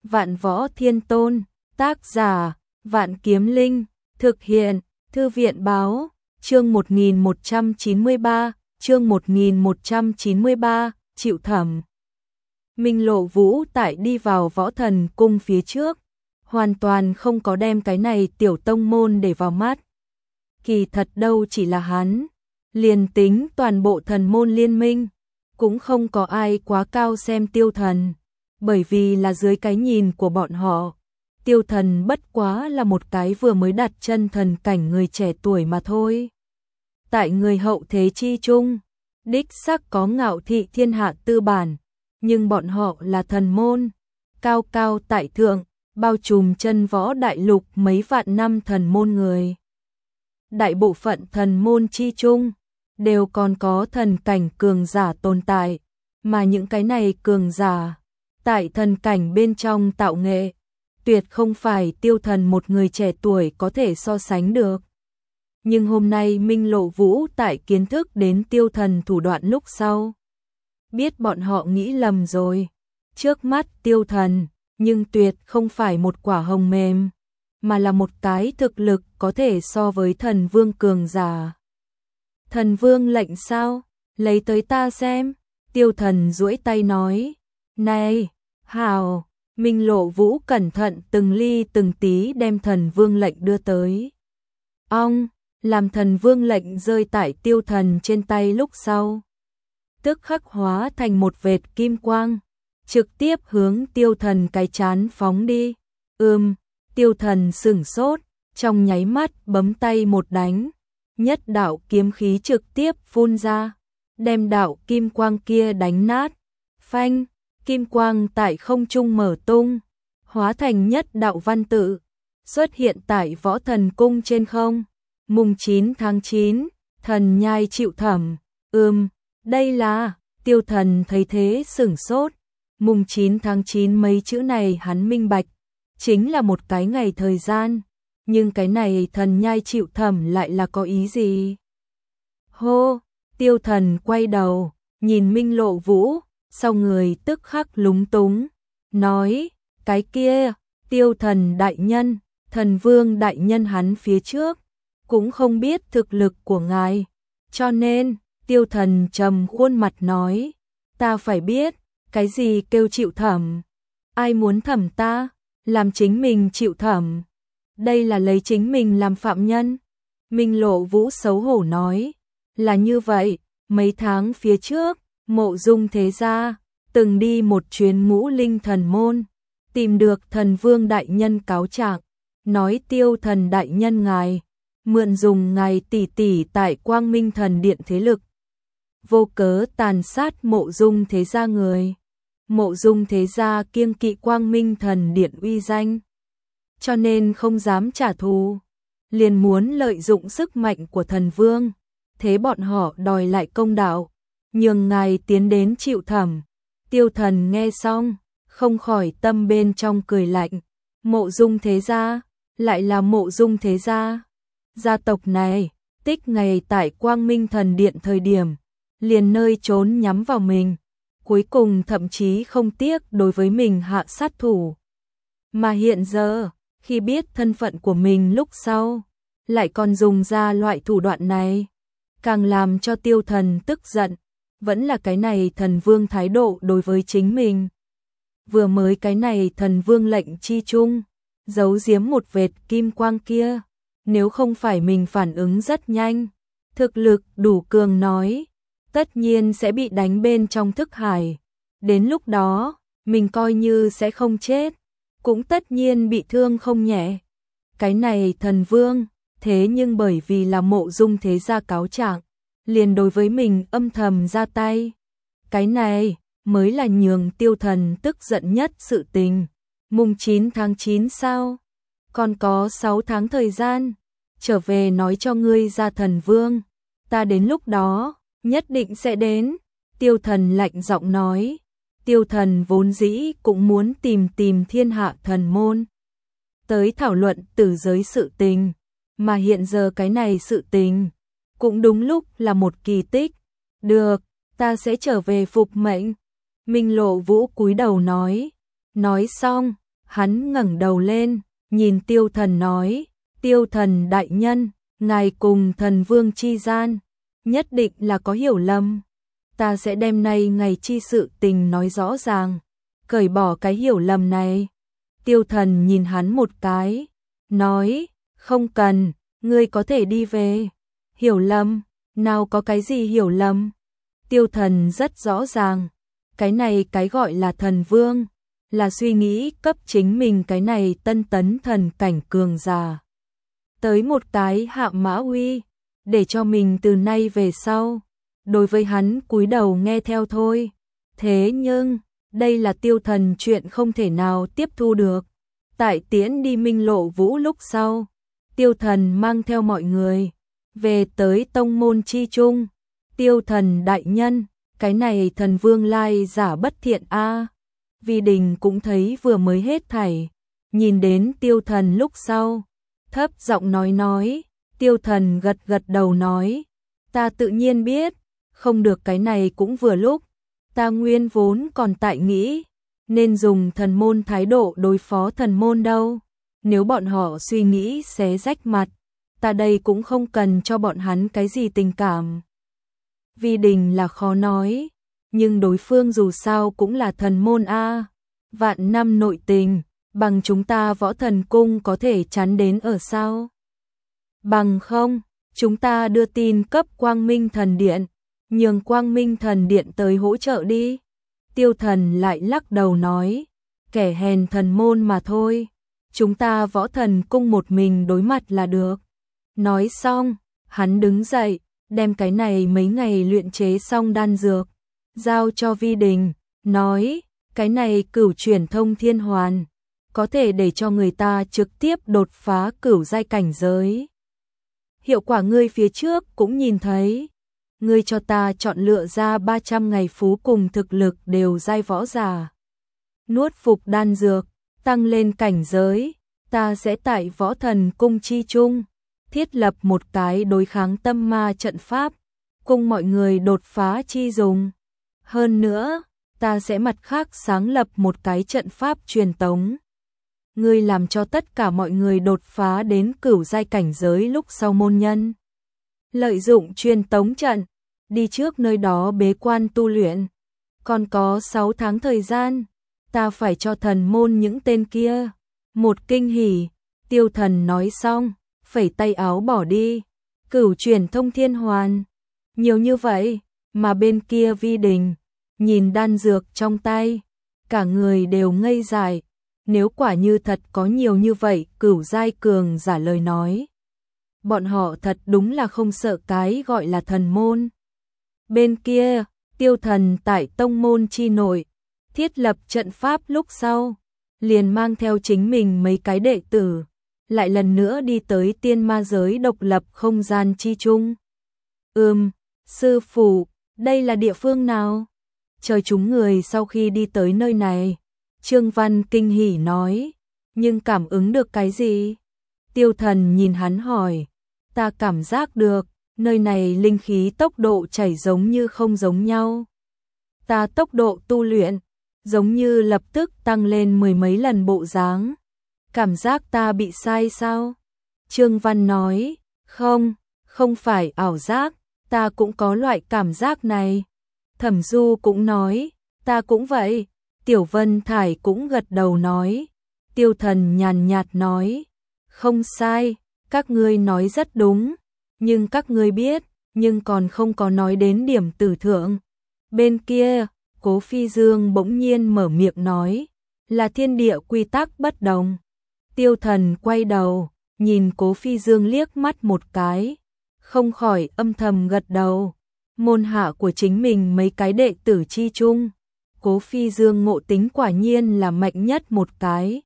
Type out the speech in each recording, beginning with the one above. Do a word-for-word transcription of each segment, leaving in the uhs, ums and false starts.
Vạn Võ Thiên Tôn, tác giả, Vạn Kiếm Linh, thực hiện, Thư viện báo, chương một nghìn một trăm chín mươi ba, chương một nghìn một trăm chín mươi ba, chịu thẩm. Minh Lộ Vũ tại đi vào Võ Thần Cung phía trước, hoàn toàn không có đem cái này tiểu tông môn để vào mắt. Kỳ thật đâu chỉ là hắn, liền tính toàn bộ thần môn liên minh, cũng không có ai quá cao xem Tiêu Thần, bởi vì là dưới cái nhìn của bọn họ, Tiêu Thần bất quá là một cái vừa mới đặt chân thần cảnh người trẻ tuổi mà thôi. Tại người hậu thế chi chung, đích xác có ngạo thị thiên hạ tư bản, nhưng bọn họ là thần môn, cao cao tại thượng, bao trùm chân võ đại lục mấy vạn năm thần môn người. Đại bộ phận thần môn chi chung, đều còn có thần cảnh cường giả tồn tại, mà những cái này cường giả, tại thần cảnh bên trong tạo nghệ, tuyệt không phải Tiêu Thần một người trẻ tuổi có thể so sánh được. Nhưng hôm nay Minh Lộ Vũ tại kiến thức đến Tiêu Thần thủ đoạn lúc sau, biết bọn họ nghĩ lầm rồi. Trước mắt Tiêu Thần, nhưng tuyệt không phải một quả hồng mềm, mà là một cái thực lực có thể so với thần vương cường giả. Thần vương lệnh sao? Lấy tới ta xem. Tiêu Thần duỗi tay nói. Này, hào. Minh Lộ Vũ cẩn thận từng ly từng tí đem thần vương lệnh đưa tới. Ong, làm thần vương lệnh rơi tại Tiêu Thần trên tay lúc sau, tức khắc hóa thành một vệt kim quang, trực tiếp hướng Tiêu Thần cái chán phóng đi. Ừm, Tiêu Thần sửng sốt, trong nháy mắt bấm tay một đánh, nhất đạo kiếm khí trực tiếp phun ra, đem đạo kim quang kia đánh nát. Phanh, kim quang tại không trung mở tung, hóa thành nhất đạo văn tự, xuất hiện tại Võ Thần Cung trên không. Mùng chín tháng chín, thần nhai chịu thẩm. Ừm, đây là, Tiêu Thần thấy thế sửng sốt. Mùng chín tháng chín mấy chữ này hắn minh bạch, chính là một cái ngày thời gian, nhưng cái này thần nhai chịu thẩm lại là có ý gì? Hô, Tiêu Thần quay đầu, nhìn Minh Lộ Vũ, sau người tức khắc lúng túng, nói, cái kia, Tiêu Thần đại nhân, thần vương đại nhân hắn phía trước, cũng không biết thực lực của ngài, cho nên, Tiêu Thần trầm khuôn mặt nói, ta phải biết, cái gì kêu chịu thẩm, ai muốn thẩm ta, làm chính mình chịu thẩm, đây là lấy chính mình làm phạm nhân. Minh Lộ Vũ xấu hổ nói, là như vậy, mấy tháng phía trước, Mộ Dung thế gia từng đi một chuyến Ngũ Linh thần môn, tìm được thần vương đại nhân cáo trạng, nói Tiêu Thần đại nhân ngài mượn dùng ngài tỷ tỷ tại Quang Minh thần điện thế lực, vô cớ tàn sát Mộ Dung thế gia người. Mộ Dung thế gia kiêng kỵ Quang Minh thần điện uy danh, cho nên không dám trả thù, liền muốn lợi dụng sức mạnh của thần vương, thế bọn họ đòi lại công đạo, nhường ngài tiến đến chịu thẩm. Tiêu Thần nghe xong, không khỏi tâm bên trong cười lạnh, Mộ Dung thế gia, lại là Mộ Dung thế gia. Gia tộc này, tích ngày tại Quang Minh thần điện thời điểm, liền nơi trốn nhắm vào mình, cuối cùng thậm chí không tiếc đối với mình hạ sát thủ. Mà hiện giờ, khi biết thân phận của mình lúc sau, lại còn dùng ra loại thủ đoạn này, càng làm cho Tiêu Thần tức giận, vẫn là cái này thần vương thái độ đối với chính mình. Vừa mới cái này thần vương lệnh chi chung, giấu giếm một vệt kim quang kia, nếu không phải mình phản ứng rất nhanh, thực lực đủ cường nói, tất nhiên sẽ bị đánh bên trong thức hải. Đến lúc đó, mình coi như sẽ không chết, cũng tất nhiên bị thương không nhẹ. Cái này thần vương, thế nhưng bởi vì là Mộ Dung thế gia cáo trạng, liền đối với mình âm thầm ra tay. Cái này mới là nhường Tiêu Thần tức giận nhất sự tình. Mùng chín tháng chín sao? Còn có sáu tháng thời gian, trở về nói cho ngươi ra thần vương, ta đến lúc đó, nhất định sẽ đến. Tiêu Thần lạnh giọng nói. Tiêu Thần vốn dĩ cũng muốn tìm tìm thiên hạ thần môn, tới thảo luận tử giới sự tình, mà hiện giờ cái này sự tình, cũng đúng lúc là một kỳ tích. Được, ta sẽ trở về phục mệnh. Minh Lộ Vũ cúi đầu nói. Nói xong, Hắn ngẩng đầu lên, nhìn Tiêu Thần nói, Tiêu Thần đại nhân, ngài cùng thần vương chi gian, nhất định là có hiểu lầm. Ta sẽ đem nay ngày chi sự tình nói rõ ràng, cởi bỏ cái hiểu lầm này. Tiêu Thần nhìn hắn một cái, nói, không cần, ngươi có thể đi về. Hiểu lầm, nào có cái gì hiểu lầm. Tiêu Thần rất rõ ràng, cái này cái gọi là thần vương, là suy nghĩ cấp chính mình cái này tân tấn thần cảnh cường giả. Tới một cái hạ mã uy, để cho mình từ nay về sau, đối với hắn cúi đầu nghe theo thôi. Thế nhưng, đây là Tiêu Thần chuyện không thể nào tiếp thu được. Tại tiễn đi Minh Lộ Vũ lúc sau, Tiêu Thần mang theo mọi người, về tới tông môn chi trung. Tiêu Thần đại nhân, cái này thần vương lai giả bất thiện a. Vi Đình cũng thấy vừa mới hết thảy, nhìn đến Tiêu Thần lúc sau, thấp giọng nói nói, Tiêu Thần gật gật đầu nói, ta tự nhiên biết, không được cái này cũng vừa lúc, ta nguyên vốn còn tại nghĩ, nên dùng thần môn thái độ đối phó thần môn đâu, nếu bọn họ suy nghĩ xé rách mặt, ta đây cũng không cần cho bọn hắn cái gì tình cảm. Vi Đình là khó nói, nhưng đối phương dù sao cũng là thần môn a, vạn năm nội tình, bằng chúng ta Võ Thần Cung có thể chắn đến ở sao? Bằng không, chúng ta đưa tin cấp Quang Minh Thần Điện, nhường Quang Minh Thần Điện tới hỗ trợ đi. Tiêu Thần lại lắc đầu nói, kẻ hèn thần môn mà thôi, chúng ta Võ Thần Cung một mình đối mặt là được. Nói xong, hắn đứng dậy, đem cái này mấy ngày luyện chế xong đan dược, giao cho Vi Đình, nói, cái này cửu chuyển thông thiên hoàn, có thể để cho người ta trực tiếp đột phá cửu giai cảnh giới. Hiệu quả ngươi phía trước cũng nhìn thấy, ngươi cho ta chọn lựa ra ba trăm ngày phú cùng thực lực đều giai võ giả. Nuốt phục đan dược, tăng lên cảnh giới, ta sẽ tại Võ Thần Cung chi trung, thiết lập một cái đối kháng tâm ma trận pháp, cùng mọi người đột phá chi dùng. Hơn nữa, ta sẽ mặt khác sáng lập một cái trận pháp truyền tống. Ngươi làm cho tất cả mọi người đột phá đến cửu giai cảnh giới lúc sau môn nhân. Lợi dụng truyền tống trận, đi trước nơi đó bế quan tu luyện. Còn có sáu tháng thời gian, ta phải cho thần môn những tên kia một kinh hỉ. Tiêu Thần nói xong, phẩy tay áo bỏ đi. Cửu chuyển thông thiên hoàn, nhiều như vậy, mà bên kia Vi Đình nhìn đan dược trong tay, cả người đều ngây dại. Nếu quả như thật có nhiều như vậy cửu giai cường giả lời nói, bọn họ thật đúng là không sợ cái gọi là thần môn. Bên kia, Tiêu Thần tại tông môn chi nội, thiết lập trận pháp lúc sau, liền mang theo chính mình mấy cái đệ tử, lại lần nữa đi tới tiên ma giới độc lập không gian chi chung. Ừm, sư phụ, đây là địa phương nào? Chờ chúng người sau khi đi tới nơi này, Trương Văn kinh hỉ nói, nhưng cảm ứng được cái gì? Tiêu Thần nhìn hắn hỏi, ta cảm giác được, nơi này linh khí tốc độ chảy giống như không giống nhau. Ta tốc độ tu luyện, giống như lập tức tăng lên mười mấy lần bộ dáng. Cảm giác ta bị sai sao? Trương Văn nói, không, không phải ảo giác, ta cũng có loại cảm giác này. Thẩm Du cũng nói, ta cũng vậy. Tiểu Vân Thải cũng gật đầu nói. Tiêu Thần nhàn nhạt nói, không sai, các ngươi nói rất đúng, nhưng các ngươi biết, nhưng còn không có nói đến điểm tử thượng. Bên kia, Cố Phi Dương bỗng nhiên mở miệng nói, là thiên địa quy tắc bất đồng. Tiêu Thần quay đầu, nhìn Cố Phi Dương liếc mắt một cái, không khỏi âm thầm gật đầu. Môn hạ của chính mình mấy cái đệ tử chi chung, Cố Phi Dương ngộ tính quả nhiên là mạnh nhất một cái.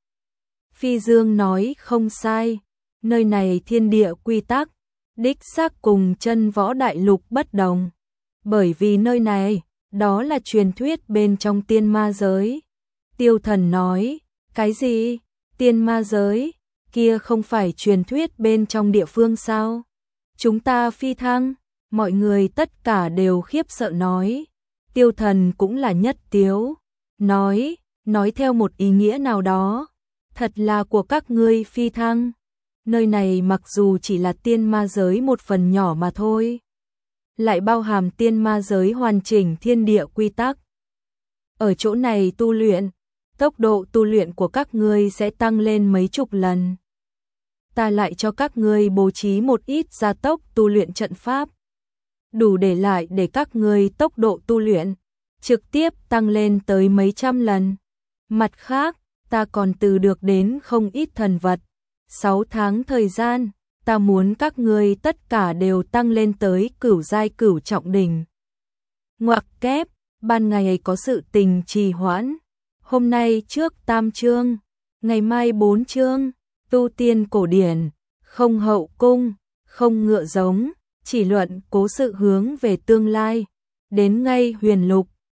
Phi Dương nói không sai, nơi này thiên địa quy tắc, đích xác cùng chân võ đại lục bất đồng. Bởi vì nơi này, đó là truyền thuyết bên trong tiên ma giới. Tiêu Thần nói, cái gì? Tiên ma giới? Kia không phải truyền thuyết bên trong địa phương sao? Chúng ta phi thăng, mọi người tất cả đều khiếp sợ nói. Tiêu Thần cũng là nhất tiếu, nói, nói theo một ý nghĩa nào đó, thật là của các ngươi phi thăng. Nơi này mặc dù chỉ là tiên ma giới một phần nhỏ mà thôi, lại bao hàm tiên ma giới hoàn chỉnh thiên địa quy tắc. Ở chỗ này tu luyện, tốc độ tu luyện của các ngươi sẽ tăng lên mấy chục lần. Ta lại cho các ngươi bố trí một ít gia tốc tu luyện trận pháp, đủ để lại để các ngươi tốc độ tu luyện trực tiếp tăng lên tới mấy trăm lần. Mặt khác, ta còn từ được đến không ít thần vật. Sáu tháng thời gian, ta muốn các ngươi tất cả đều tăng lên tới cửu giai cửu trọng đỉnh. Ngoặc kép, ban ngày có sự tình trì hoãn. Hôm nay trước tam chương, ngày mai bốn chương, tu tiên cổ điển, không hậu cung, không ngựa giống, chỉ luận cố sự hướng về tương lai. Đến ngay huyền lục,